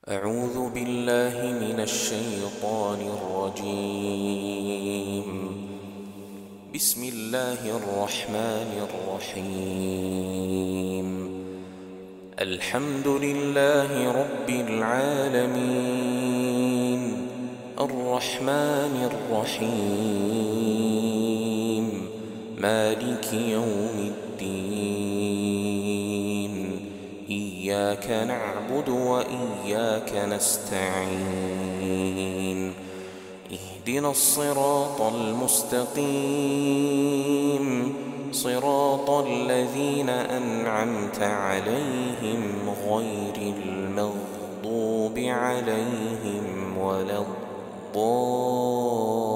أعوذ بالله من الشيطان الرجيم. بسم الله الرحمن الرحيم. الحمد لله رب العالمين، الرحمن الرحيم، مالك يوم الدين. إياك نعبد وإياك نستعين. اهدنا الصراط المستقيم، صراط الذين أنعمت عليهم غير المغضوب عليهم ولا الضالين.